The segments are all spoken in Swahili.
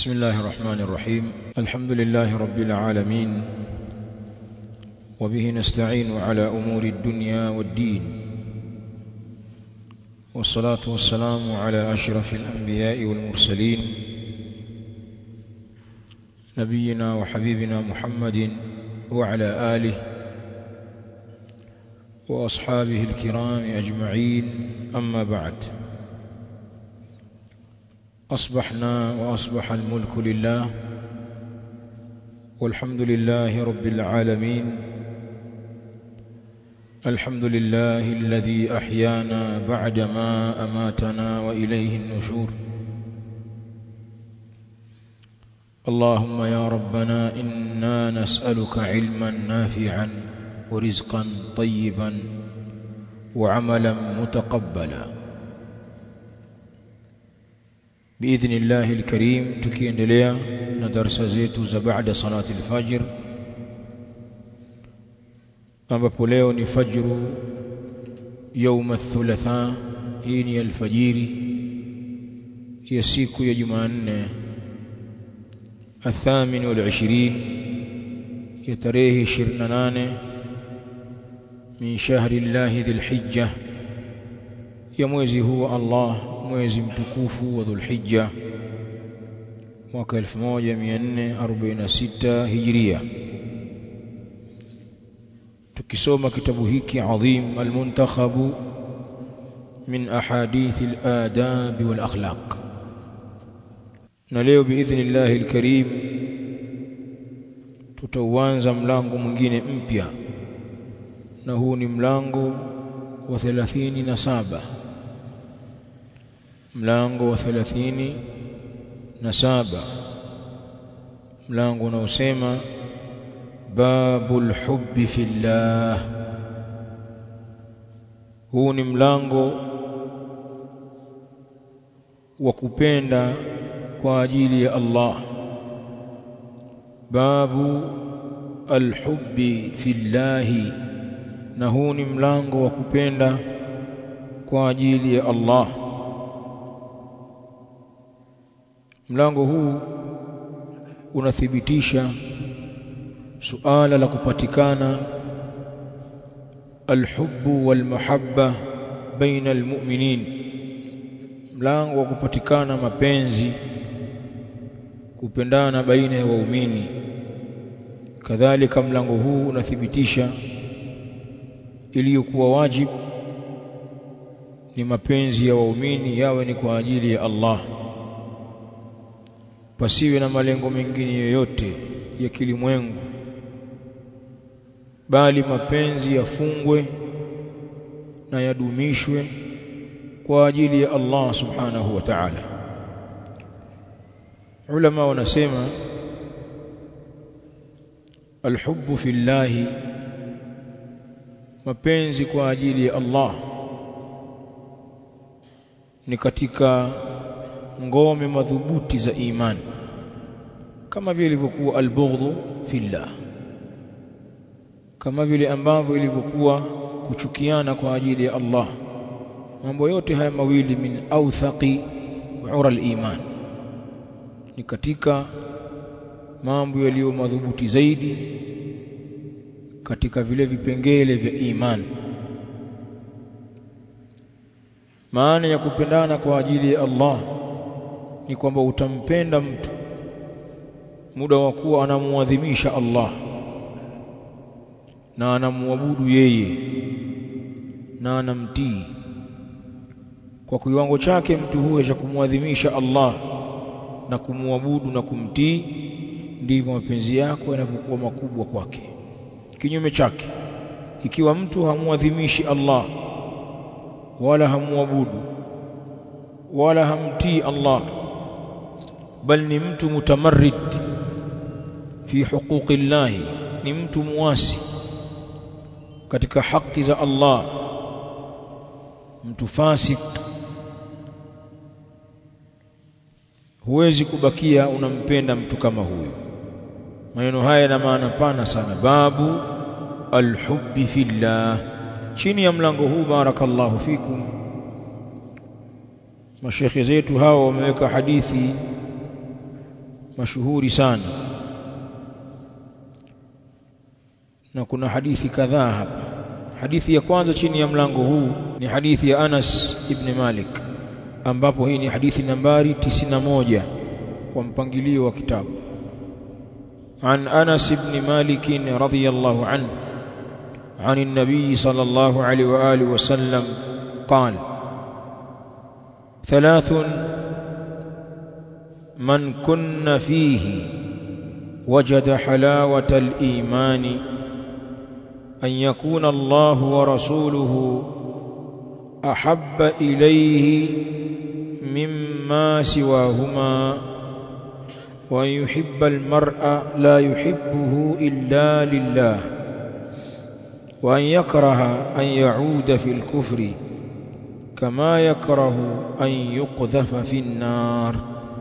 بسم الله الرحمن الرحيم. الحمد لله رب العالمين، وبه نستعين على أمور الدنيا والدين، والصلاة والسلام على أشرف الأنبياء والمرسلين، نبينا وحبيبنا محمد وعلى آله وأصحابه الكرام أجمعين. أما بعد، أصبحنا وأصبح الملك لله، والحمد لله رب العالمين. الحمد لله الذي أحيانا بعدما أماتنا وإليه النشور. اللهم يا ربنا إنا نسألك علما نافعا ورزقا طيبا وعملا متقبلا بإذن الله الكريم. tukiendelea na darasa zetu za baada salati al-fajr, ambapo leo ni fajru يوم الثلاثاء. hii ni alfajiri ya siku ya Jumanne 28 ya tarehe 28 min shahri llahi dhil hijja, ya mwezi huu Allah, mwezi mtukufu wa Dhulhijja, mwaka 1446 Hijria. tukisoma kitabu hiki adhim al-muntakhab min ahadith al-adab wal akhlaq, na leo biidhnillahi al-karim tutauanza mlango mwingine mpya, na huu ni mlango wa 37. mlango wa 37, mlango unaosema babul hubbi fillah. huu ni mlango wa kupenda kwa ajili ya Allah. babu alhubbi fillahi, na huu ni mlango wa kupenda kwa ajili ya Allah. mlango huu unathibitisha suala la kupatikana alhubbu walmahabba baina almu'minin, mlango wa kupatikana mapenzi, kupendana baina ya waumini. kadhalika mlango huu unathibitisha iliyokuwa wajibu ni mapenzi ya waumini yawe ni kwa ajili ya Allah, pasiwe na malengo mengine yoyote ya kilimwengu, bali mapenzi yafungwe na yadumishwe kwa ajili ya Allah subhanahu wa ta'ala. ulama wanasema alhubbu fillahi, mapenzi kwa ajili ya Allah ni katika ngome madhubuti za imani, kama vile ilivyokuwa albughdhu fillah, kama vile ambavyo ilivyokuwa kuchukiana kwa ajili ya Allah. mambo yote haya mawili min awthaqi ura al-iman, ni katika mambo yaliyo madhubuti zaidi katika vile vipengele vya imani. maana ya kupendana kwa ajili ya Allah ni kwamba utampenda mtu muda wa kuwa anamuadhimisha Allah na anamuabudu yeye na anamtii kwa kiwango chake. mtu huyo cha kumuadhimisha Allah na kumuabudu na kumtii, ndivyo mapenzi yako yanavyokuwa makubwa kwake. kinyume chake, ikiwa mtu hamuadhimishi Allah wala hamuabudu wala hamtii Allah, bal ni mtu mutamarrid fi huquqi Allah, ni mtu muasi katika haki za Allah, mtu fasik, huwezi kubakia unampenda mtu kama huyo. maneno haya yana maana pana sana. babu alhubbi fillah. chini ya mlango huu barakallahu fikum mashekhe zetu hao wameweka hadithi mashuhuri sana, na kuna hadithi kadhaa hapa. Hadithi ya kwanza chini ya mlango huu ni hadithi ya Anas ibn Malik, ambapo hii ni hadithi nambari 91 kwa mpangilio wa kitabu. An Anas ibn Malik radhiyallahu anhu عن النبي صلى الله عليه وآله وسلم قال: 3 من كن فيه وجد حلاوة الإيمان أن يكون الله ورسوله أحب إليه مما سواهما وأن يحب المرء لا يحبه إلا لله وأن يكره أن يعود في الكفر كما يكره أن يقذف في النار.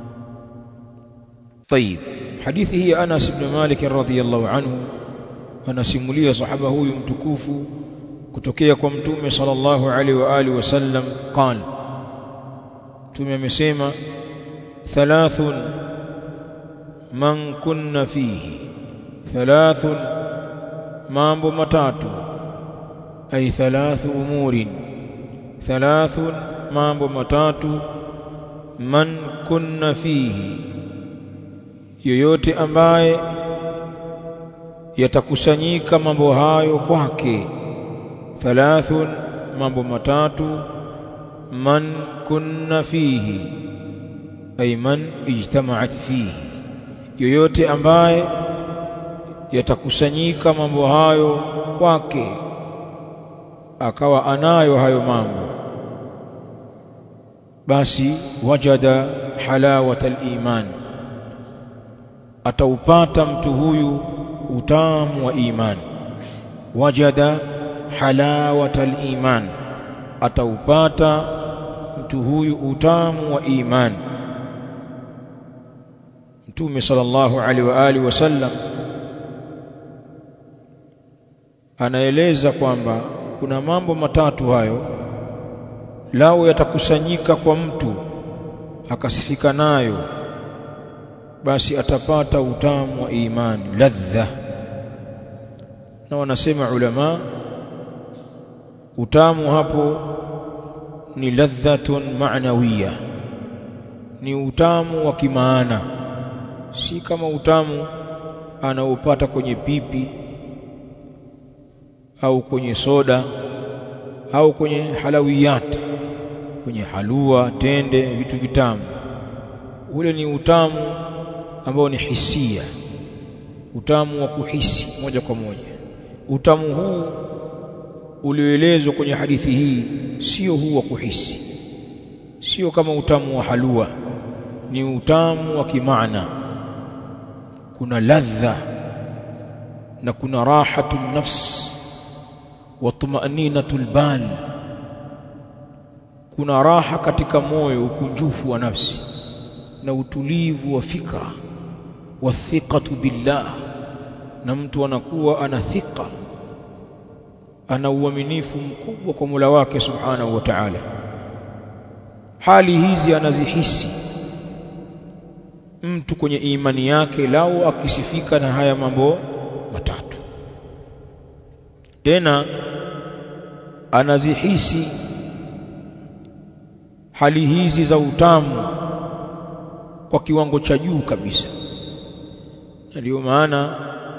طيب، حديثه أنس بن مالك رضي الله عنه anasimulia sahaba huyu mtukufu kutokea kwa mtume sallallahu alaihi wa alihi wasallam qal, mtume amesema 3 man kunna fihi, 3 mambo matatu, ay 3 umurin, 3 mambo matatu, man kunna fihi, yoyote ambaye yatakusanyika mambo hayo kwake. 3 mambo matatu, man kunna fihi ay man ijtama'at fihi, yoyote ambaye yatakusanyika mambo hayo kwake, akawa anayo hayo mambo, basi wajada halawata al-iman, ataupata mtu huyu utamu wa iman. Wajada halawata al-iman, ataupata mtu huyu utamu wa iman. Mtume sallallahu alaihi wa alihi wasallam anaeleza kwamba kuna mambo matatu hayo, lao yatakusanyika kwa mtu akasifika nayo, basi atapata utamu wa imani, ladha. Na wanasema ulama, utamu hapo ni ladhatun ma'nawiyya, ni utamu wa kimaana, si kama utamu anaopata kwenye pipi au kwenye soda au kwenye halawiyat, kwenye halua, tende, vitu vitamu. Ule ni utamu ambao ni hisia, utamu wa kuhisi moja kwa moja. Utamu huu ulioelezwa kwenye hadithi hii sio huu wa kuhisi, sio kama utamu wa halua, ni utamu wa kimaana. Kuna ladha na kuna rahatun nafs wa tumaninatul bal, kuna raha katika moyo, ukunjufu wa nafsi na utulivu wa fikra, wa thiqatu billah, na mtu anakuwa ana thika, ana uaminifu mkubwa kwa Mola wake subhanahu wa ta'ala. Hali hizi anazihisi mtu kwenye imani yake lao akisifika na haya mambo matatu. Tena anazihisi hali hizi za utamu kwa kiwango cha juu kabisa. Ndio maana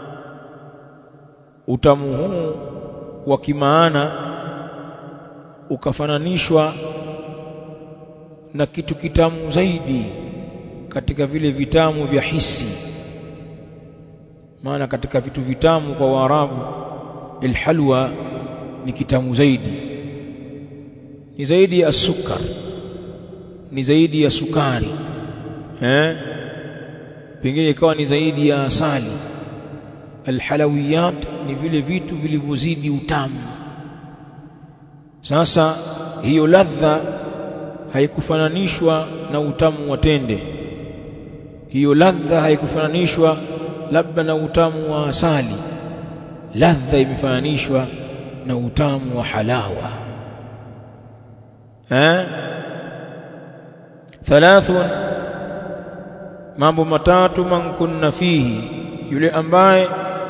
utamu huu wa kimaana ukafananishwa na kitu kitamu zaidi katika vile vitamu vya hisi. Maana katika vitu vitamu kwa Waarabu, alhalwa ni kitamu zaidi, ni zaidi ya sukar, ni zaidi ya sukari, pengine ikawa ni zaidi ya asali. Alhalawiyat ni vile vitu vilivyozidi utamu. Sasa hiyo ladha haikufananishwa na utamu wa tende, hiyo ladha haikufananishwa labda na utamu wa asali. Ladha imefananishwa na utamu wa halawa. 3 mambo matatu man kunna fihi, yule ambaye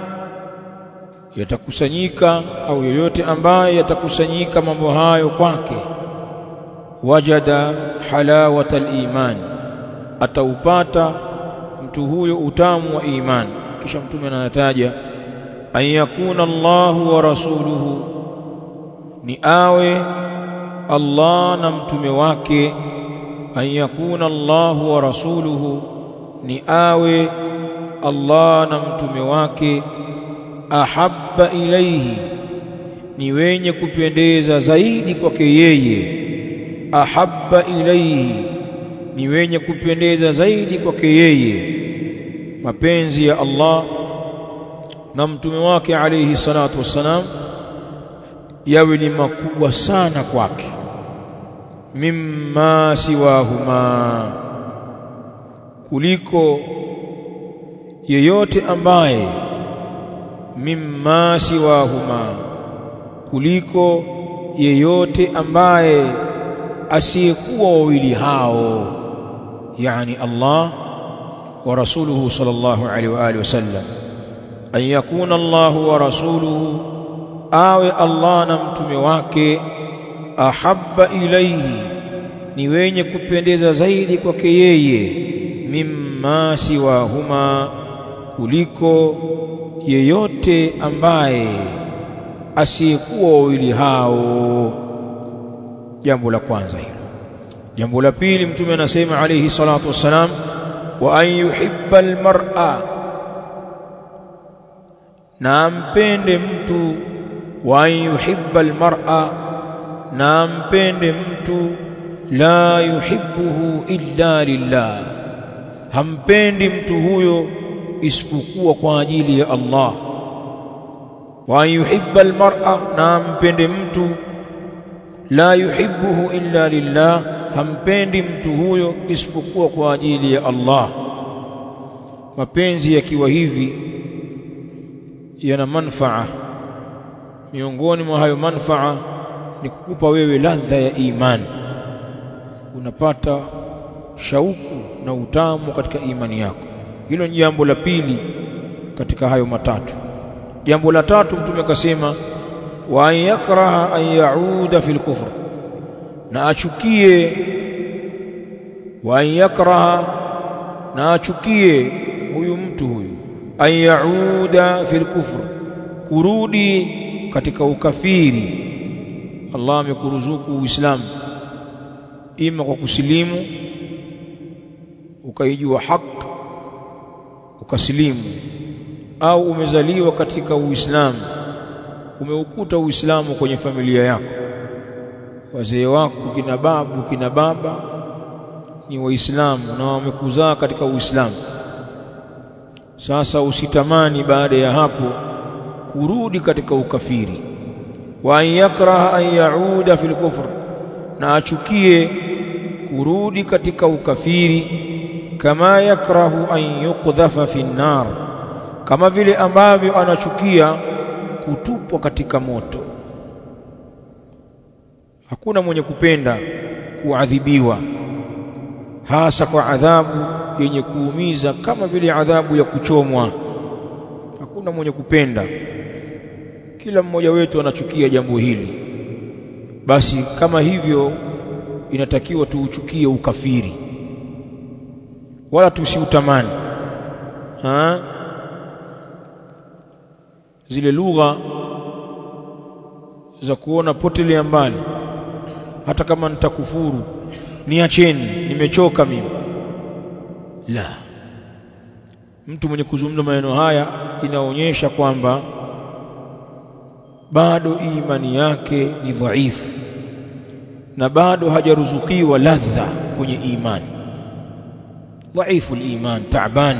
yatakusanyika au yoyote ambaye yatakusanyika mambo hayo kwake, wajada halawata al-iman, ataupata mtu huyo utamu wa iman. Kisha mtume anataja an yakuna Allahu wa rasuluhu, ni awe Allah na mtume wake. An yakuna Allahu wa rasuluhu, ni awe Allah na mtume wake. Ahabba ilayhi, ni wenye kupendeza zaidi kwake yeye. Ahabba ilayhi, ni wenye kupendeza zaidi kwake yeye. Mapenzi ya Allah na mtume wake alayhi salatu wassalam yawe ni makubwa sana kwake. Mimma siwahuma, kuliko yeyote ambaye, mimma siwahuma, kuliko yeyote ambaye asiyekuwa wawili hao, yani Allah wa rasuluhu sallallahu alaihi wa alihi wasallam. An yakuna Allah wa rasuluhu, awe Allah na mtume wake. Ahabba ilayhi, ni wenye kupendeza zaidi kwake yeye. Mimma siwahuma, kuliko yeyote ambaye asiyekuwa wawili hao. Jambo la kwanza hilo. Jambo la pili, mtume anasema alayhi salatu wassalam, wa an yuhibba almar'a, na ampende mtu. Wa an yuhibba almar'a, na ampende mtu. La yuhibbuhu illa lillah, hampendi mtu huyo isipokuwa kwa ajili ya Allah. Wa an yuhibba almar'a, na ampende mtu. La yuhibbuhu illa lillah, hampendi mtu huyo isipokuwa kwa ajili ya Allah. Mapenzi yakiwa hivi yana manfaa. Miongoni mwa hayo manfaa ni kukupa wewe ladha ya imani, unapata shauku na utamu katika imani yako. Hilo ni jambo la pili katika hayo matatu. Jambo la tatu, mtume akasema wa an yakraha an yauda fil kufr, na achukie. Wa an yakraha, na achukie huyu mtu huyu, an yauda fil kufr, kurudi katika ukafiri. Allah amekuruzuku Uislamu, ima kwa kusilimu ukaijua haki ukasilimu, au umezaliwa katika Uislamu, umeukuta Uislamu kwenye familia yako, wazee wako kina babu kina baba ni Waislamu na wamekuzaa katika Uislamu. Sasa usitamani baada ya hapo kurudi katika ukafiri. Wa an yakraha an yauda fil kufr, na achukie kurudi katika ukafiri. Kama yakrahu an yuqdhafa fi an-nar, kama vile ambavyo anachukia kutupwa katika moto. Hakuna mwenye kupenda kuadhibiwa, hasa kwa adhabu yenye kuumiza kama vile adhabu ya kuchomwa. Hakuna mwenye kupenda. Kila mmoja wetu anachukia jambo hili. Basi kama hivyo inatakiwa tuuchukie ukafiri, wala tusiutamani. Zile lugha za kuona potelea mbali, hata kama nitakufuru niacheni, nimechoka mimi. La, mtu mwenye kuzungumza maneno haya inaonyesha kwamba bado imani yake ni dhaifu na bado hajaruzukiwa ladha kwenye imani. Dhaifu al-iman, ta'ban.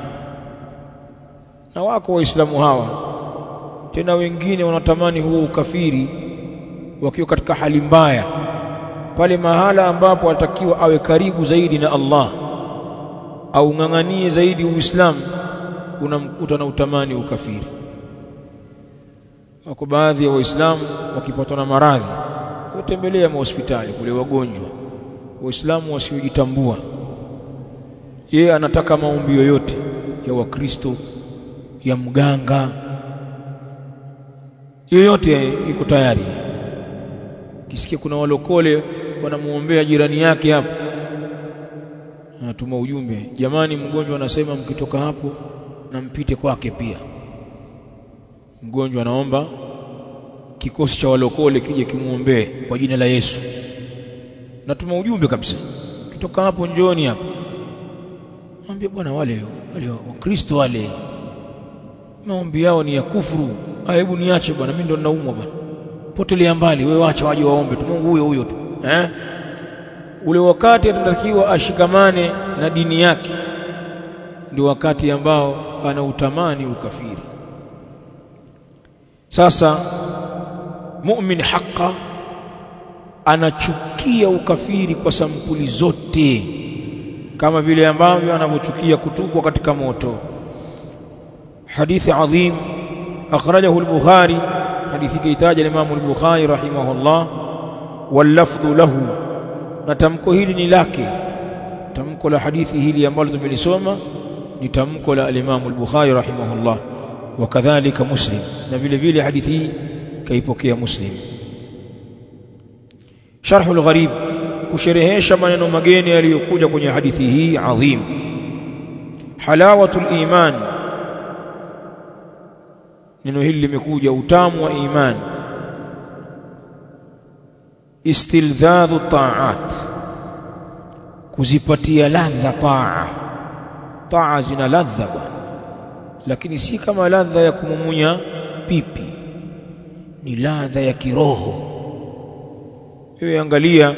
Na wako waislamu hawa tena wengine wanatamani huo ukafiri wakiwa katika hali mbaya, pale mahala ambapo atakiwa awe karibu zaidi na Allah au ng'ang'anie zaidi Uislamu, unamkuta na utamani ukafiri. Wako baadhi ya waislamu wakipatwa na maradhi watembelea hospitali kule wagonjwa, waislamu wasiojitambua, Yeye anataka maombi yoyote ya Wakristo, ya mganga yoyote yuko tayari. Kisikia kuna walokole wanamuombea jirani yake hapo, anatuma ujumbe, jamani, mgonjwa anasema mkitoka hapo na mpite kwake pia. Mgonjwa anaomba kikosi cha walokole kije kimuombee kwa jina la Yesu. Natuma ujumbe kabisa, kitoka hapo njoni hapo. Mwambie bwana, wale Wakristo wale maombi yao ni ya kufuru. Hebu niache bwana, mimi ndo ninaumwa bwana. Potelea mbali, wewe acha waje waombe tu, Mungu huyo tu. Ule wakati anatakiwa ashikamane na dini yake, ndio wakati ambao anautamani ukafiri. Sasa mu'min haqqa anachukia ukafiri kwa sampuli zote, kama vile ambavyo anavyochukia kutupwa katika moto. Hadithi adhim akhrajahu al-Bukhari, hadithi kaitaja Imam al-Bukhari rahimahullah, wal lafdhu lahu, na tamko hili ni lake. Tamko la hadithi hili ambalo tumelisoma ni tamko la Imam al-Bukhari rahimahullah, wa kadhalika Muslim, na vile vile hadithi hii kaipokea Muslim. Sharhul Gharib, kusherehesha maneno mageni yaliyokuja kwenye hadithi hii adhim. Halawatul iman, neno hili limekuja utamu wa iman. Istilzadhu ta'at, kuzipatia ladha taa. Taa zina ladha bwana, lakini si kama ladha ya kumumunya pipi, ni ladha ya kiroho. Wewe angalia,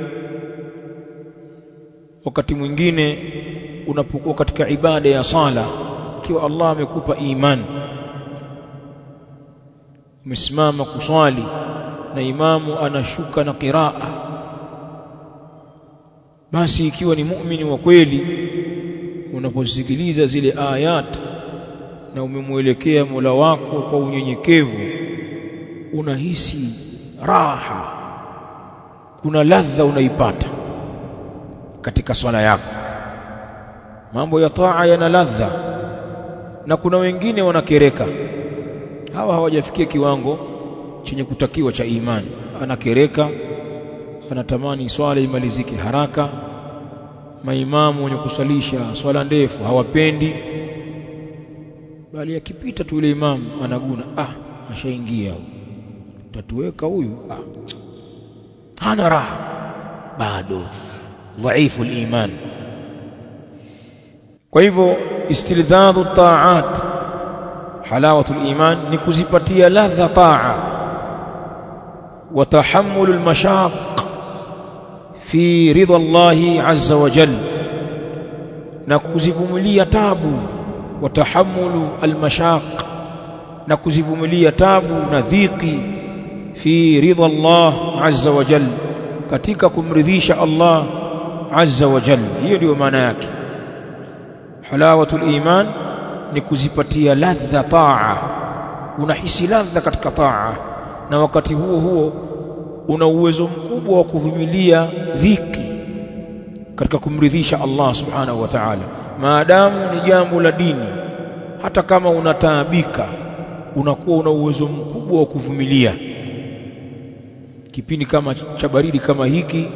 wakati mwingine unapokuwa katika ibada ya sala, ikiwa Allah amekupa imani, umesimama kuswali na imamu anashuka na qiraa, basi ikiwa ni muumini wa kweli, unaposikiliza zile ayat na umemuelekea Mola wako kwa unyenyekevu, unahisi raha, kuna ladha unaipata katika swala yako. Mambo ya taa yana ladha, na kuna wengine wanakereka. Hawa hawajafikia kiwango chenye kutakiwa cha imani. Anakereka, anatamani swala imalizike haraka. Maimamu wenye kusalisha swala ndefu hawapendi, bali akipita tu yule imamu anaguna, ashaingia huyu, tatuweka huyu, hana raha, bado dhaifu al-iman. Kwa hivyo istilzadhu ta'at, halawatul iman, ni kuzipatia ladha taa. Wa tahammulu al-mashaq fi ridha Allah azza wa jalla, na kuzivumilia tabu. Wa tahammulu al-mashaq, na kuzivumilia tabu na dhiki, fi ridha Allah azza wa jalla, katika kumridhisha Allah azza wa jalla. Hiyo ndio maana yake. Halawatul iman ni kuzipatia ladha taa, unahisi ladha katika taa, na wakati huo huo una uwezo mkubwa wa kuvumilia dhiki katika kumridhisha Allah subhanahu wa ta'ala. Maadamu ni jambo la dini, hata kama unataabika, unakuwa una uwezo mkubwa wa kuvumilia. Kipindi kama cha baridi kama hiki,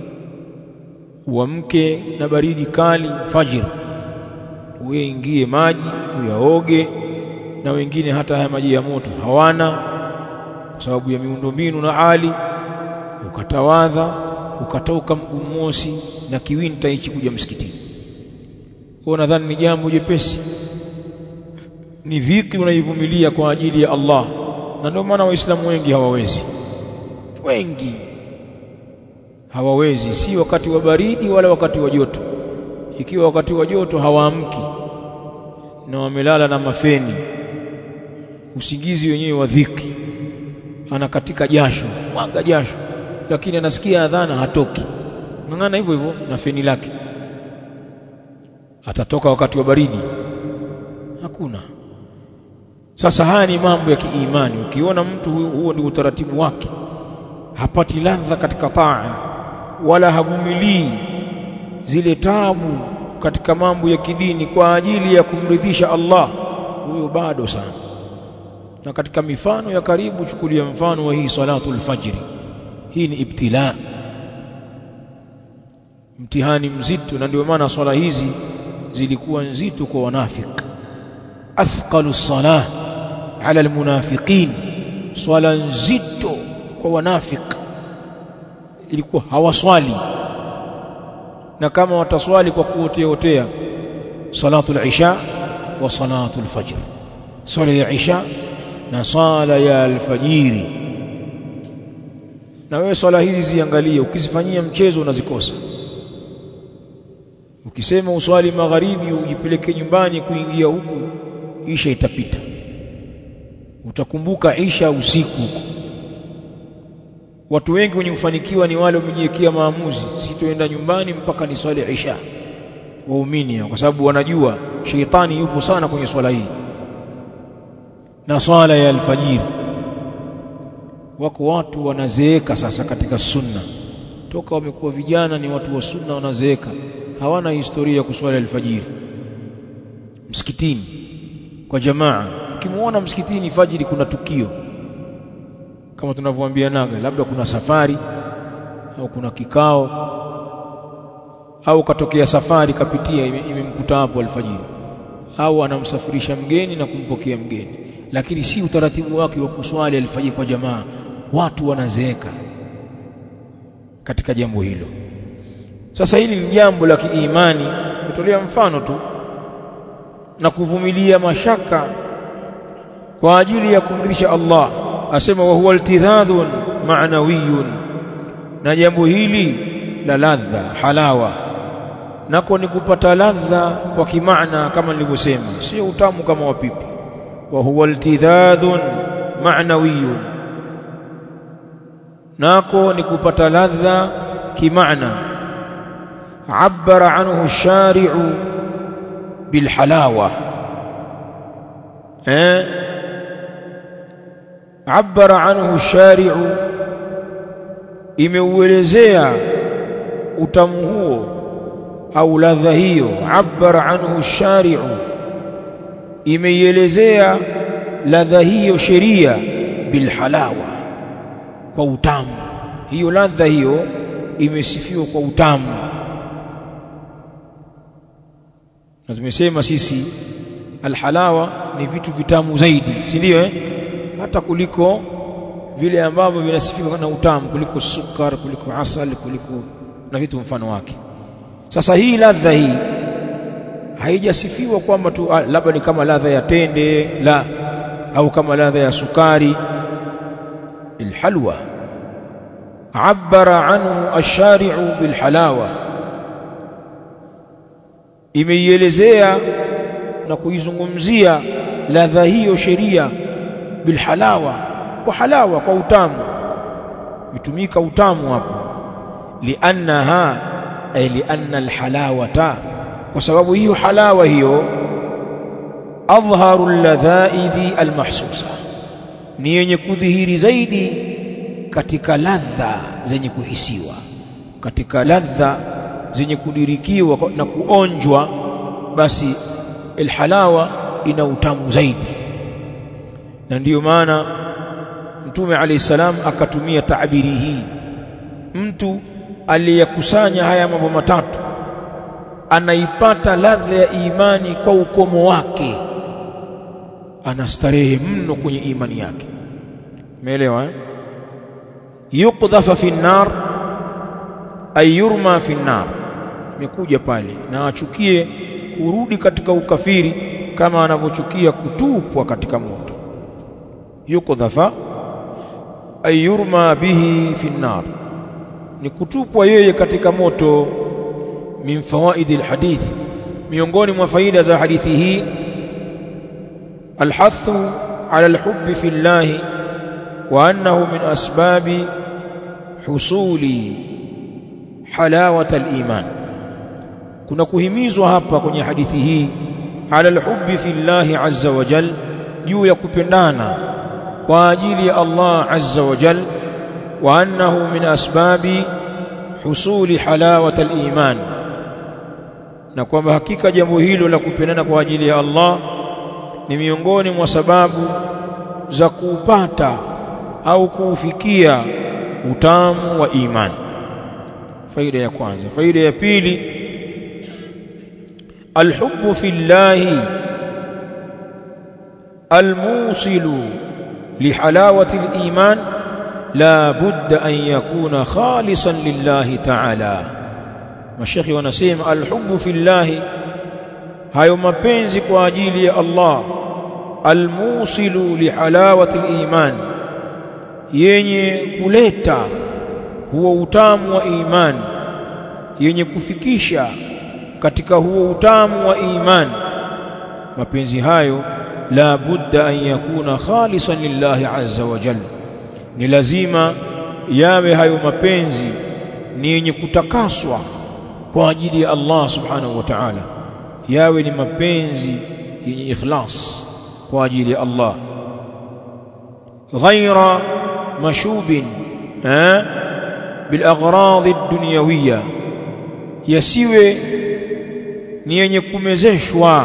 uamke na baridi kali fajr, uingie maji uyaoge, na wengine hata haya maji ya moto hawana kwa sababu ya miundombinu na hali, ukatawadha, ukatoka mguu mosi na kiwinta hichi kuja msikitini. Kwa nadhani ni jambo jepesi, ni dhiki unaivumilia kwa ajili ya Allah. Na ndio maana waislamu wengi hawawezi, si wakati wa baridi wala wakati wa joto. Ikiwa wakati wa joto hawaamki na wamelala na mafeni, usingizi wenyewe wa dhiki, anakatika jasho, mwaga jasho, lakini anasikia adhana hatoki, ngangana hivyo hivyo na feni lake. Atatoka wakati wa baridi? Hakuna. Sasa haya ni mambo ya kiimani. Ukiona mtu huo ndio utaratibu wake, hapati ladha katika taa, wala havumilii zile taabu katika mambo ya kidini kwa ajili ya kumridhisha Allah, huyo bado sana. Na katika mifano ya karibu, chukulia mfano wa hii salatul fajri. Hii ni ibtila, mtihani mzito, na ndio maana swala hizi zilikuwa nzito kwa wanafiki. Athqalu salah ala almunafiqin, swala nzito kwa wanafiki, ilikuwa hawaswali, na kama wataswali kwa kuotea salatul isha wa salatul fajr, swala ya isha na swala ya alfajiri. Na wewe swala hizi ziangalie, ukizifanyia mchezo unazikosa. Ukisema uswali magharibi ujipeleke nyumbani kuingia huku, isha itapita, utakumbuka isha usiku huko. Watu wengi wenye kufanikiwa ni wale wamejiwekea maamuzi, sitoenda nyumbani mpaka ni swali isha. Waumini, kwa sababu wanajua sheitani yupo sana kwenye swala hii. Na swala ya alfajiri, wako watu wanazeeka sasa katika sunna, toka wamekuwa vijana ni watu wa sunna, wanazeeka, hawana historia kuswali alfajiri msikitini kwa jamaa. Ukimuona msikitini fajiri kuna tukio kama tunavyoambianaga, labda kuna safari au kuna kikao au katokea safari kapitia imemkuta hapo alfajiri, au anamsafirisha mgeni na kumpokea mgeni, lakini si utaratibu wake wa kuswali alfajiri kwa jamaa. Watu wanazeeka katika jambo hilo. Sasa hili ni jambo la kiimani, nitolea mfano tu, na kuvumilia mashaka kwa ajili ya kumridhisha Allah. Asema wa huwa iltidhadhun ma'nawiyun, na jambo hili la ladha, halawa, nako ni kupata ladha kwa kimaana, kama nilivyosema, sio utamu kama wapipi. Wa huwa iltidhadhun ma'nawiyun, nako ni kupata ladha kimaana. Abbara anhu ash-shari'u bil halawa, abbara anhu ash-shari'u, imeuelezea utamu huo au ladha hiyo. Abbara anhu ash-shari'u, imeielezea ladha hiyo sheria bil halawa, kwa utamu. Hiyo ladha hiyo imesifiwa kwa utamu. Na tumesema sisi alhalawa ni vitu vitamu zaidi, si ndio? Hata kuliko vile ambavyo vinasifiwa na utamu, kuliko sukar, kuliko asali, kuliko na vitu mfano wake. Sasa hii ladha hii haijasifiwa kwamba tu labda ni kama ladha ya tende, la, au kama ladha ya sukari. Alhalwa abbara anhu ash-shari'u bil halawa, imeielezea na kuizungumzia ladha hiyo sheria bil halawa, kwa halawa, kwa utamu. Mitumika utamu hapo, liannaha ay lianna alhalawata, kwa sababu hiyo halawa hiyo adhharu alladhaidhi almahsusa, ni yenye kudhihiri zaidi katika ladha zenye kuhisiwa, katika ladha zenye kudirikiwa na kuonjwa, basi alhalawa ina utamu zaidi. Na ndiyo maana Mtume alayhi salam akatumia taabiri hii. Mtu aliyekusanya haya mambo matatu anaipata ladha ya imani kwa ukomo wake, anastarehe mno kwenye imani yake. Umeelewa? Yuqdhafa fi an-nar ay yurma fi an-nar, imekuja pale, na achukie kurudi katika ukafiri kama anavyochukia kutupwa katika moto. Yuqdhafa ay yurma bihi fi an-nar, ni kutupwa yeye katika moto. Min fawaid alhadith, miongoni mwa faida za hadithi hii, alhathu ala alhubbi fi Allah wa annahu min asbabi husuli halawat aliman. Kuna kuhimizwa hapa kwenye hadithi hii ala alhubbi fi Allah azza wa jal, juu ya kupendana kwa ajili ya Allah azza wa jal, wa annahu min asbabi husuli halawat aliman, na kwamba hakika jambo hilo la kupendana kwa ajili ya Allah ni miongoni mwa sababu za kuupata au kuufikia utamu wa imani. Faida ya kwanza. Faida ya pili, alhubbu fillahi almusilu lihalawati aliman la budda an yakuna khalisan lillahi ta'ala. Mashekhi wanasema alhubbu fillahi, hayo mapenzi kwa ajili ya Allah, almusilu lihalawati aliman, yenye kuleta huo utamu wa imani, yenye kufikisha katika huo utamu wa imani. Mapenzi hayo la budda an yakuna khalisan lillahi azza wa jalla, ni lazima yawe hayo mapenzi ni yenye kutakaswa kwa ajili ya Allah subhanahu wa ta'ala, yawe ni mapenzi yenye ikhlas kwa ajili ya Allah, ghaira mashubin bil aghrad ad-dunyawiyya, yasiwe ni yenye kumezeshwa,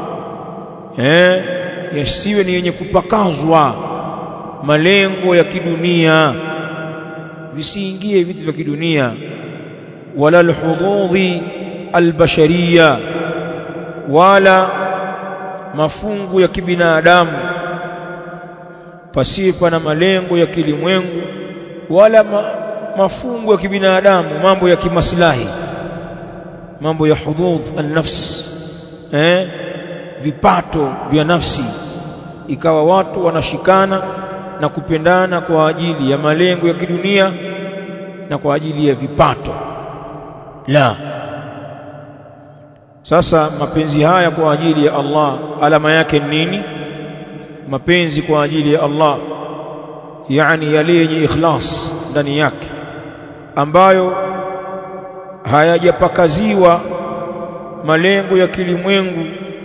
yasiwe ni yenye kupakazwa malengo ya kidunia, visiingie vitu vya kidunia, wala alhududhi albashariya, wala mafungu ya kibinadamu, pasipa na malengo ya kilimwengu, wala mafungu ya kibinadamu, mambo ya kimaslahi, mambo ya hududh an-nafs, vipato vya nafsi, ikawa watu wanashikana na kupendana kwa ajili ya malengo ya kidunia na kwa ajili ya vipato. La, sasa mapenzi haya kwa ajili ya Allah, alama yake nini? Mapenzi kwa ajili ya Allah, yani yale yenye ikhlas ndani yake, ambayo hayajapakaziwa malengo ya kilimwengu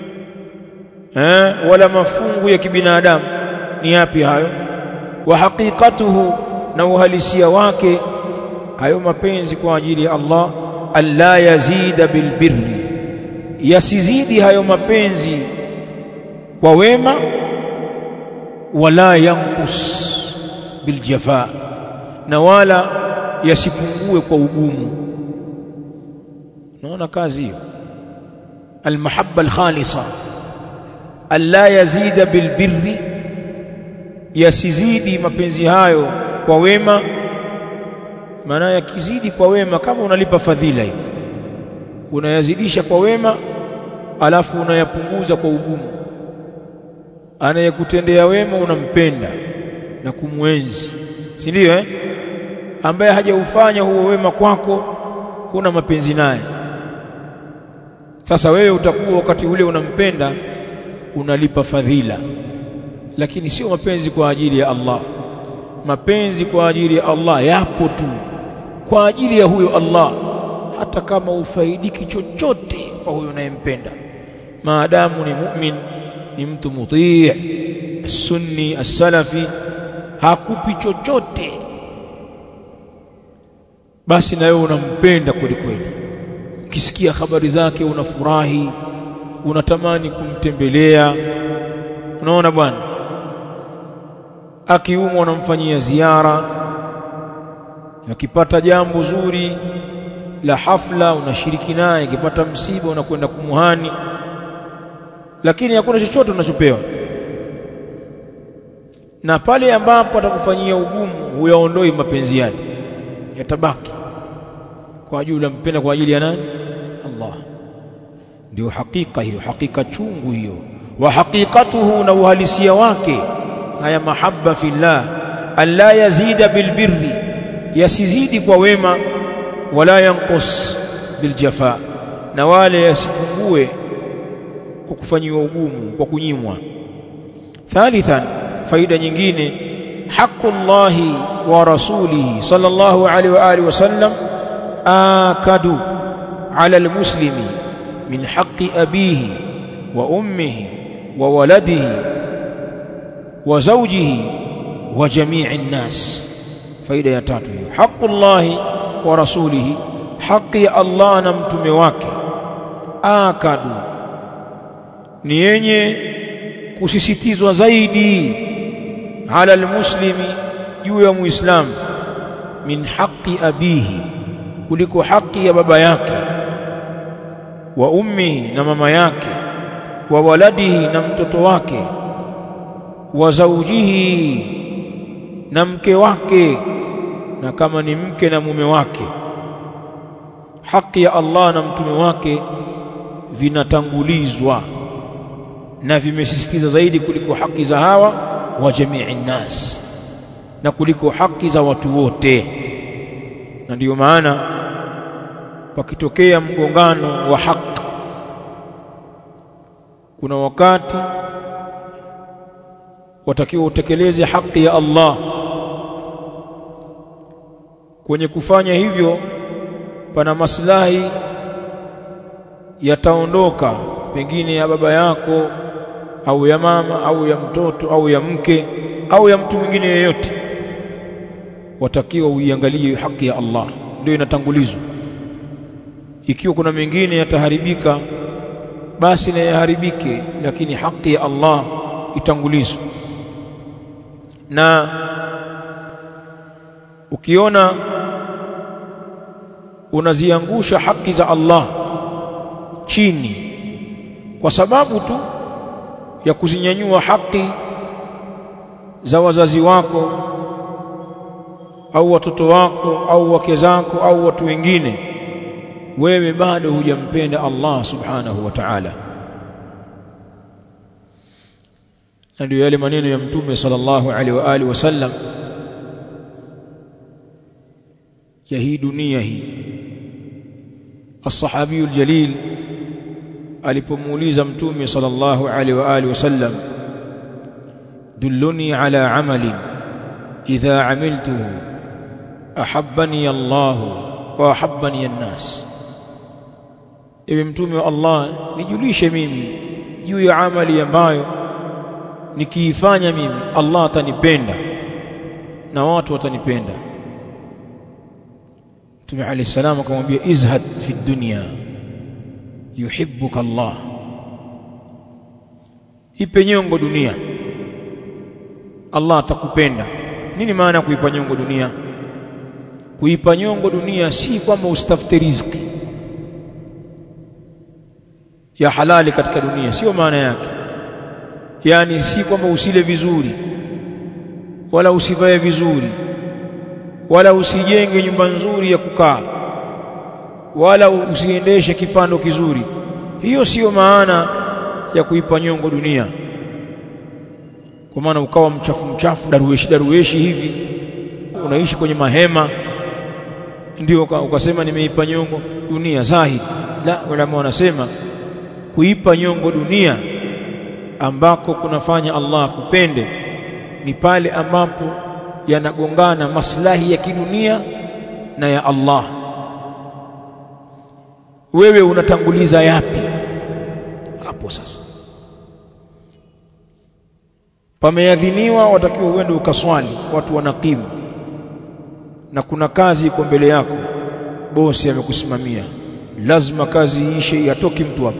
wala mafungu ya kibinadamu. Ni yapi hayo? Wa haqiqatuhu, na uhalisia wake hayo mapenzi kwa ajili ya Allah, alla yazida bilbirri, yasizidi hayo mapenzi kwa wema, wala yanqus biljafa, na wala yasipungue kwa ugumu. Unaona kazi hiyo, almahabba alkhalisa, alla yazida bilbirri, yasizidi mapenzi hayo kwa wema. Maana yakizidi kwa wema, kama unalipa fadhila hivi, unayazidisha kwa wema alafu unayapunguza kwa ugumu. Anayekutendea wema unampenda na kumwenzi, si ndio? Ambaye hajaufanya huo wema kwako, huna mapenzi naye. Sasa wewe utakuwa wakati ule unampenda, unalipa fadhila, lakini sio mapenzi kwa ajili ya Allah. Mapenzi kwa ajili ya Allah yapo tu kwa ajili ya huyo Allah, hata kama ufaidiki chochote kwa huyo unayempenda, maadamu ni mu'min, ni mtu mutii, sunni, as-salafi, hakupi chochote, basi na wewe unampenda kweli kweli. Ukisikia habari zake unafurahi, unatamani kumtembelea. Unaona bwana, akiumwa unamfanyia ziara, akipata jambo zuri la hafla unashiriki naye, akipata msiba unakwenda kumuhani, lakini hakuna chochote unachopewa. Na pale ambapo atakufanyia ugumu, huyaondoi mapenzi yake, yatabaki kwa ajili ya mpenda kwa ajili ya nani? Allah. Ndio hakika hiyo, hakika chungu hiyo. Wa haqiqatuhu, na uhalisia wake haya mahabba fillah, alla yazida bilbirri, yasizidi kwa wema, wala yanqus biljafa, na wale yasipungue kwa kufanyiwa ugumu, kwa kunyimwa. Thalithan, faida nyingine, haqqullahi wa rasulihi sallallahu alaihi wa alihi wasallam akadu ala almuslimi min haqqi abihi wa ummihi wa waladihi wa zawjihi wa jami'i nnas. Faida ya tatu hiyo, haqqullahi wa rasulihi, haki ya Allah na mtume wake, akadu, ni yenye kusisitizwa zaidi ala almuslimi, juu ya muislamu, min haqqi abihi, kuliko haki ya baba yake, wa ummihi, na mama yake, wa waladihi, na mtoto wake, wa zawjihi, na mke wake, na kama ni mke na mume wake. Haki ya Allah na mtume wake vinatangulizwa na vimesisitiza zaidi kuliko haki za hawa wa jamii nnas, na kuliko haki za watu wote. Na ndiyo maana pakitokea mgongano wa haki, kuna wakati watakiwa utekeleze haki ya Allah. Kwenye kufanya hivyo pana maslahi yataondoka, pengine ya baba yako au ya mama au ya mtoto au ya mke au ya mtu mwingine yeyote. Watakiwa uiangalie haki ya Allah, ndio inatangulizwa. Ikiwa kuna mengine yataharibika, basi na yaharibike, lakini haki ya Allah itangulizwe. Na ukiona unaziangusha haki za Allah chini kwa sababu tu ya kuzinyanyua haki za wazazi wako au watoto wako au wake zako au watu wengine, wewe bado hujampenda Allah subhanahu wa ta'ala. Na ndio yale maneno ya Mtume sallallahu alaihi wa alihi wasallam ya hii dunia hii. As-sahabi al-jalil alipomuuliza Mtume sallallahu alaihi wa alihi wasallam, dulluni ala amalin idha amiltuhu ahabbani Allah wa ahabbani an-nas, ewe Mtume wa Allah, nijulishe mimi juu ya amali ambayo nikiifanya mimi Allah atanipenda na watu watanipenda. Mtume alayhi salam akamwambia, izhad fi dunya yuhibbuka Allah, ipe nyongo dunia, Allah atakupenda. Nini maana kuipa nyongo dunia? Kuipa nyongo dunia si kwamba usitafute riziki ya halali katika dunia, sio maana yake. Yani si kwamba usile vizuri wala usivae vizuri wala usijenge nyumba nzuri ya kukaa wala usiendeshe kipando kizuri. Hiyo sio maana ya kuipa nyongo dunia. Kwa maana ukawa mchafu darueshi hivi, unaishi kwenye mahema ndio ukasema nimeipa nyongo dunia zahid. La, ulama wanasema kuipa nyongo dunia ambako kunafanya Allah akupende ni pale ambapo yanagongana maslahi ya kidunia na ya Allah. Wewe unatanguliza yapi hapo? Sasa pameadhiniwa, watakiwa uende ukaswali, watu wanakimu, na kuna kazi iko mbele yako, bosi amekusimamia, lazima kazi iishe, yatoki mtu hapo,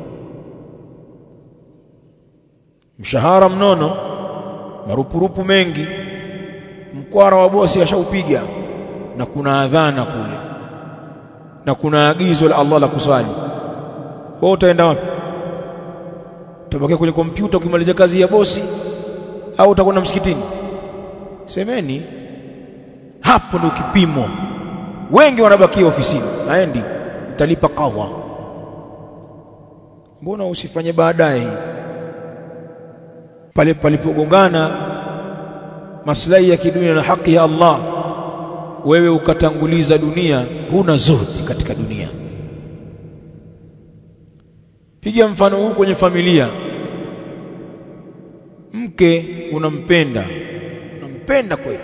mshahara mnono, marupurupu mengi, mkwara wa bosi ashaupiga, na kuna adhana kule na kuna agizo la Allah la kusali. Wewe utaenda wapi? Utabakia kwenye kompyuta ukimaliza kazi ya bosi, au utakwenda msikitini? Semeni. Hapo ndio kipimo. Wengi wanabakia ofisini, naendi utalipa qadha. Mbona usifanye baadaye? Pale palipogongana maslahi ya kidunia na haki ya Allah, wewe ukatanguliza dunia, huna zuhdi katika dunia. Piga mfano huu kwenye familia. Mke unampenda kweli,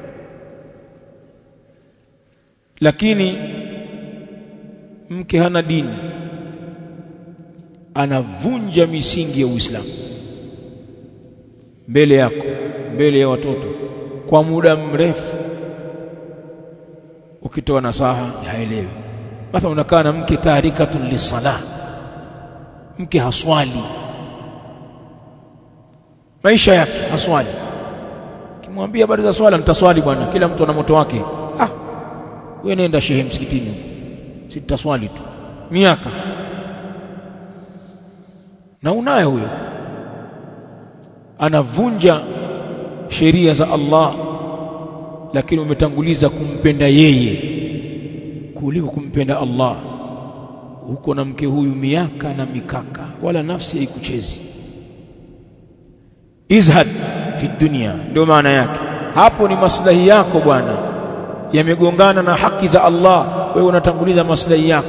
lakini mke hana dini, anavunja misingi ya Uislamu mbele yako, mbele ya watoto kwa muda mrefu. Ukitoa nasaha haelewi. Mathalan unakaa na mke tarikatun lisalah, mke haswali maisha yake, haswali. Kimwambia habari za swala, nitaswali bwana, kila mtu ana moto wake. Wewe nenda shehe msikitini, sitaswali tu miaka. Na unaye huyo anavunja sheria za Allah, lakini umetanguliza kumpenda yeye kuliko kumpenda Allah. Uko na mke huyu miaka na mikaka, wala nafsi haikuchezi. Izhad fi dunya, ndio maana yake. Hapo ni maslahi yako bwana, yamegongana na haki za Allah, wewe unatanguliza maslahi yako.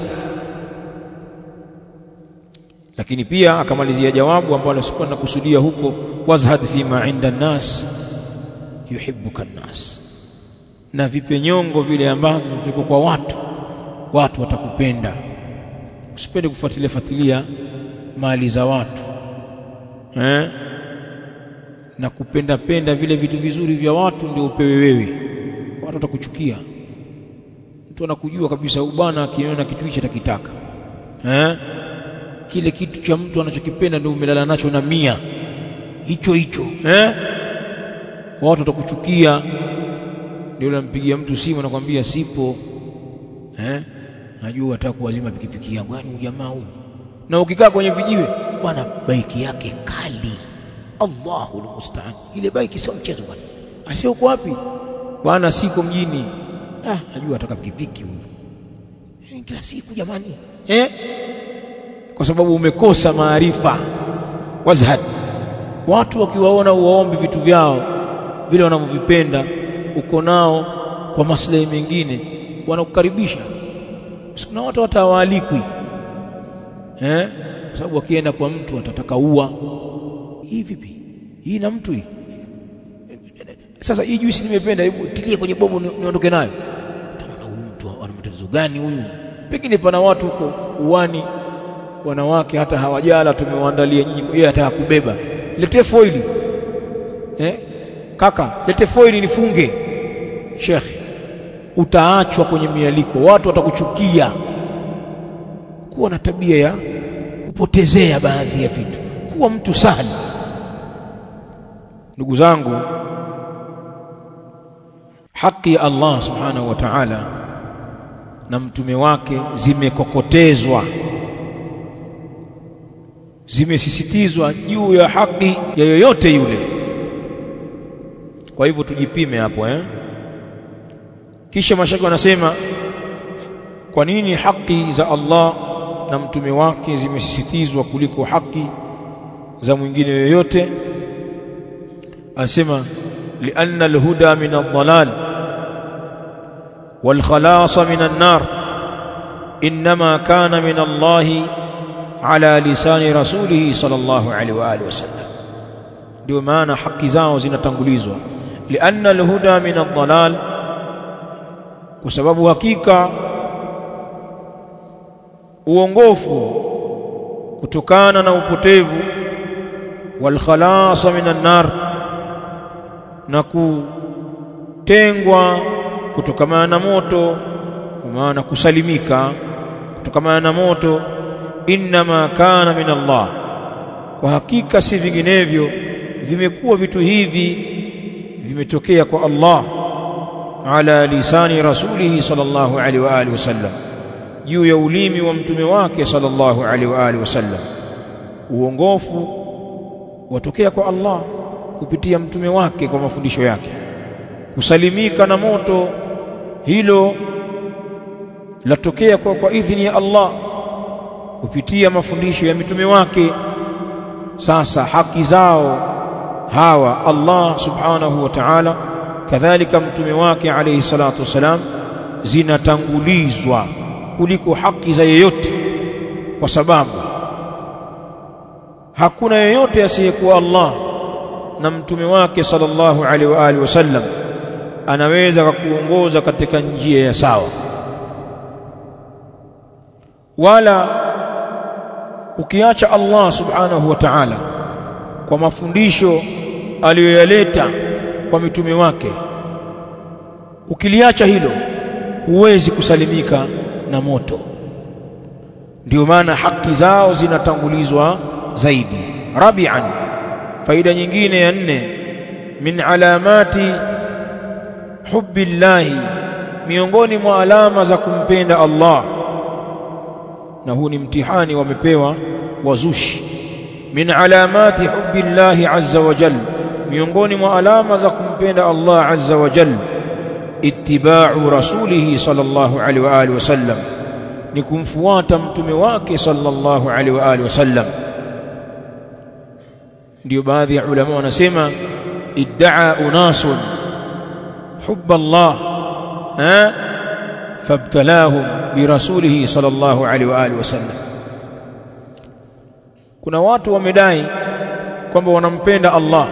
Lakini pia akamalizia jawabu ambalo sikuwa nakusudia huko, wazhad fi ma inda nas yuhibbuka an-nas, na vipenyongo vile ambavyo viko kwa watu watakupenda. Usipende kufuatilia mali za watu na kupenda vile vitu vizuri vya watu ndio upewe wewe. Watu watakuchukia. Mtu anakujua kabisa huyu bwana akiona kitu hicho atakitaka. Kile kitu cha mtu anachokipenda ndio umelala nacho na 100 hicho. Watu watakuchukia. Ndio unampigia mtu simu anakuambia sipo. Najua atakuwazima pikipiki yangu. Yaani jamaa huyu. Na ukikaa kwenye vijiwe, bwana baiki yake kali. Allahu almusta'an. Ile baiki sio mchezo bwana. Asio uko wapi? Bwana siko mjini. Najua ataka pikipiki huyu. Kila siku jamani. Kwa sababu umekosa maarifa. Wazhad. Watu wakiwaona uwaombe vitu vyao vile wanavyovipenda, uko nao kwa maslahi mengine, wanakukaribisha. Kuna watu watawaalikwi. Kwa sababu wakienda kwa mtu atataka ua. Hii vipi? Hii na mtu hii. Sasa hii juisi nimependa, hebu tilie kwenye bobo niondoke nayo. Utaona huyu mtu ana matatizo gani huyu? Pengine pana watu huko uwani, wanawake hata hawajala, tumewaandalia nyinyi, yeye ataka kubeba. Letee foili. Kaka, lete foili nifunge. Sheikh, utaachwa kwenye mialiko, watu watakuchukia. Kuwa na tabia ya kupotezea baadhi ya vitu, kuwa mtu sahali. Ndugu zangu, haki ya Allah subhanahu wa ta'ala na mtume wake zimekokotezwa, zimesisitizwa juu ya haki ya yoyote yule. Kwa hivyo tujipime hapo. Kisha mashaka wanasema, kwa nini haki za Allah na mtume wake zimesisitizwa kuliko haki za mwingine yoyote? Anasema lianna alhuda min ad-dhalal wal khalas min an-nar inma kana min Allah ala lisani rasulih sallallahu alaihi wa alihi wasallam. Ndio maana haki zao zinatangulizwa. Lianna alhuda min ad-dhalal, kwa sababu hakika uongofu kutokana na upotevu, wal khalas minan nar, na kutengwa kutokana na moto, kwa maana kusalimika kutokana na moto, inma kana min Allah, kwa hakika si vinginevyo vimekuwa vitu hivi vimetokea kwa Allah, ala lisani rasulih sallallahu alaihi wa alihi wasallam, juu ya ulimi wa mtume wake sallallahu alaihi wa alihi wasallam. Uongofu watokea kwa Allah kupitia mtume wake kwa mafundisho yake. Kusalimika na moto, hilo latokea kwa idhini ya Allah kupitia mafundisho ya mitume wake. Sasa haki zao hawa Allah subhanahu wa ta'ala kadhalika mtume wake alayhi salatu wasalam zinatangulizwa kuliko haki za yeyote, kwa sababu hakuna yeyote asiyekuwa Allah na mtume wake sallallahu alaihi wa alihi wasallam anaweza kukuongoza katika njia ya sawa. Wala ukiacha Allah subhanahu wa ta'ala kwa mafundisho aliyoyaleta kwa mitume wake, ukiliacha hilo huwezi kusalimika na moto. ndio maana haki zao zinatangulizwa zaidi. Rabi'an, faida nyingine ya 4, min alamati hubbillahi, miongoni mwa alama za kumpenda Allah, na huu ni mtihani wamepewa wazushi. Min alamati hubbillahi azza wa jalla, miongoni mwa alama za kumpenda Allah azza wa jalla, ittiba'u rasulihi sallallahu alaihi wa alihi wasallam, ni kumfuata mtume wake sallallahu alaihi wa alihi wasallam. Ndio baadhi ya ulama wanasema idda'a unasun hubba Allah fabtalahum birasulihi sallallahu alaihi wa alihi wasallam. Kuna watu wamedai kwamba wanampenda Allah,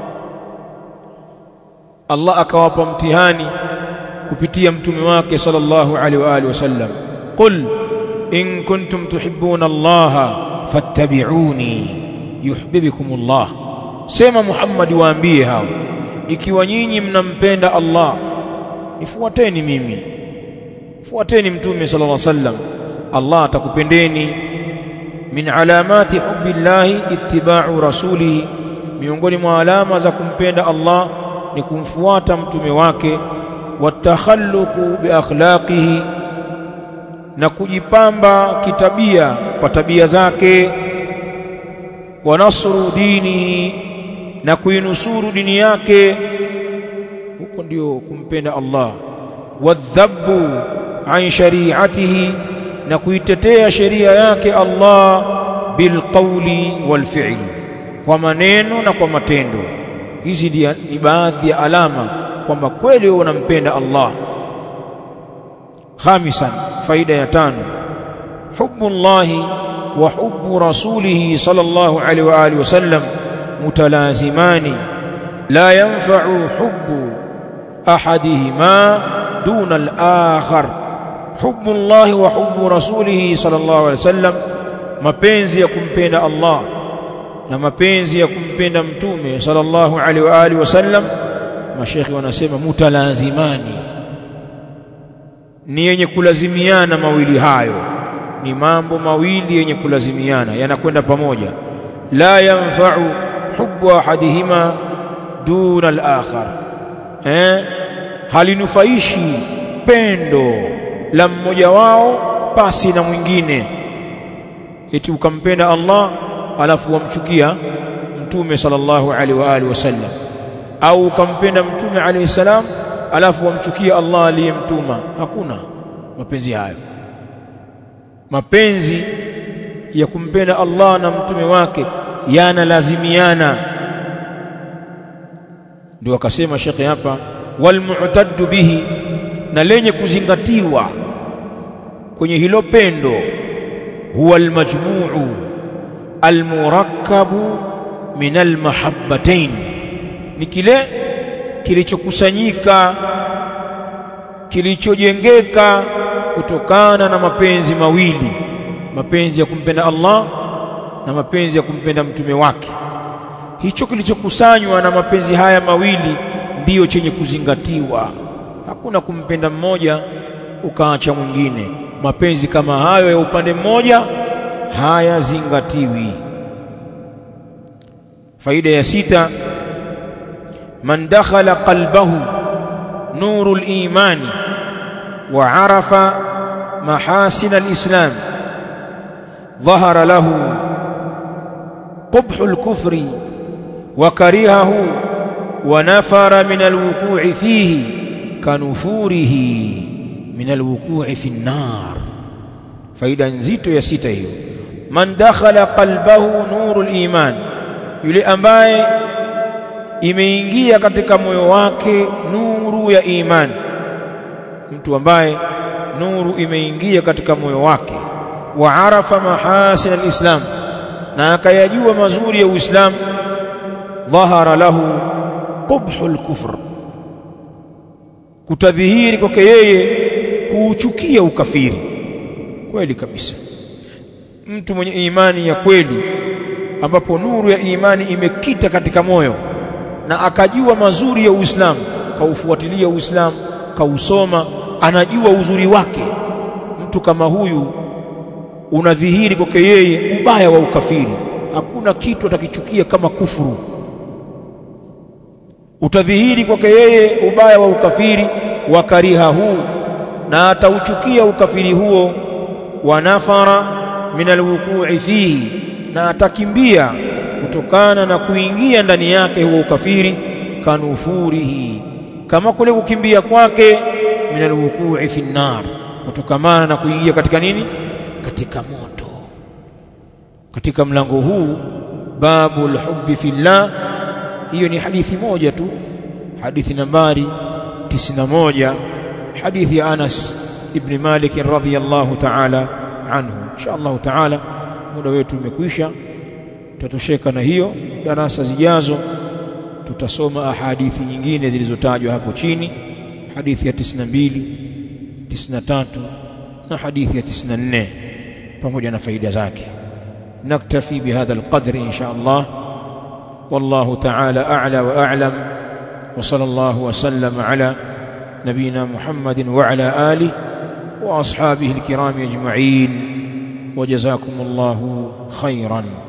Allah akawapa mtihani kupitia mtume wake sallallahu alaihi wa alihi wasallam. Qul in kuntum tuhibbuna Allah fattabi'uni yuhibbukumullah, sema Muhammad waambie hao, ikiwa nyinyi mnampenda Allah nifuateni mimi, fuateni mtume sallallahu alaihi wasallam, Allah atakupendeni. Min alamati hubbillahi ittiba'u rasulihi, miongoni mwa alama za kumpenda Allah ni kumfuata mtume wake. Watakhalluqu biakhlaqihi, na kujipamba kitabia kwa tabia zake. Wa nasru dinihi, na kuinusuru dini yake, huko ndio kumpenda Allah. Wadhabbu an shari'atihi, na kuitetea sheria yake Allah, bilqawli walfi'li, kwa maneno na kwa matendo. Hizi ni baadhi ya alama kwamba kweli wewe unampenda Allah. Khamisan, faida ya 5, hubbullahi wa hubbu rasulihi sallallahu alaihi wa alihi wasallam mutalazimani, la yanfa'u hubbu ahadihima duna al-akhar. Hubbullahi wa hubbu rasulihi sallallahu alaihi wasallam, mapenzi ya kumpenda Allah na mapenzi ya kumpenda mtume sallallahu alaihi wa alihi wasallam, mashekhi wanasema mutalazimani, ni yenye kulazimiana. Mawili hayo ni mambo mawili yenye kulazimiana, yanakwenda pamoja. La yanfa'u hubbu ahadihima duna al-akhar, halinufaishi pendo la mmoja wao pasi na mwingine. Eti ukampenda Allah alafu wamchukia mtume sallallahu alaihi wa alihi wasallam, au ukampenda mtume alayhi salam alafu wamchukia Allah aliyemtuma. Hakuna mapenzi hayo. Mapenzi ya kumpenda Allah na mtume wake yanalazimiana. Ndio akasema shekhi hapa, wal mu'taddu bihi, na lenye kuzingatiwa kwenye hilo pendo, huwa al-majmu'u al-murakkabu min al-mahabbatayn, ni kile kilichokusanyika, kilichojengeka kutokana na mapenzi mawili, mapenzi ya kumpenda Allah na mapenzi ya kumpenda mtume wake. Hicho kilichokusanywa na mapenzi haya mawili ndiyo chenye kuzingatiwa. Hakuna kumpenda mmoja ukaacha mwingine. Mapenzi kama hayo ya upande mmoja hayazingatiwi. Faida ya 6, man dakhala qalbahu nurul imani wa arafa mahasin al-islam dhahara lahu qubhul kufri wa karihahu wa nafara min al-wuqu'i fihi kanufurihi min al-wuqu'i fi an-nar. Faida nzito ya 6 hiyo. Man dakhala qalbahu nurul iman, yule ambaye imeingia katika moyo wake nuru ya imani, mtu ambaye nuru imeingia katika moyo wake. Wa arafa mahasin al-islam, na akayajua mazuri ya Uislamu. Dhahara lahu qubhul kufr, kutadhihiri kwake yeye kuuchukia ukafiri. Kweli kabisa, mtu mwenye imani ya kweli, ambapo nuru ya imani imekita katika moyo na akajua mazuri ya Uislamu, kaufuatilia Uislamu, kausoma, anajua uzuri wake, mtu kama huyu unadhihiri kwake yeye ubaya wa ukafiri. Hakuna kitu atakichukia kama kufuru. Utadhihiri kwake yeye ubaya wa ukafiri, wakarihahu, na atauchukia ukafiri huo, wanafara min alwuqu'i fihi, na atakimbia kutokana na kuingia ndani yake huo ukafiri, kanufurihi, kama kule kukimbia kwake min alwuqu'i fi an-nar, kutokamana na kuingia katika nini? Katika moto. Katika mlango huu babul hubbi fillah, hiyo ni hadithi moja tu, hadithi nambari 91, hadithi ya Anas ibn Malik radhiyallahu ta'ala anhu. Inshallah ta'ala muda wetu umekwisha, tutatosheka na hiyo. Darasa zijazo tutasoma hadithi nyingine zilizotajwa hapo chini, hadithi ya 92, 93 na hadithi ya 94 pamoja na faida zake. نكتفي بهذا القدر إن شاء الله، والله تعالى أعلى وأعلم، وصلى الله وسلم على نبينا محمد وعلى آله وأصحابه الكرام أجمعين، وجزاكم الله خيرا.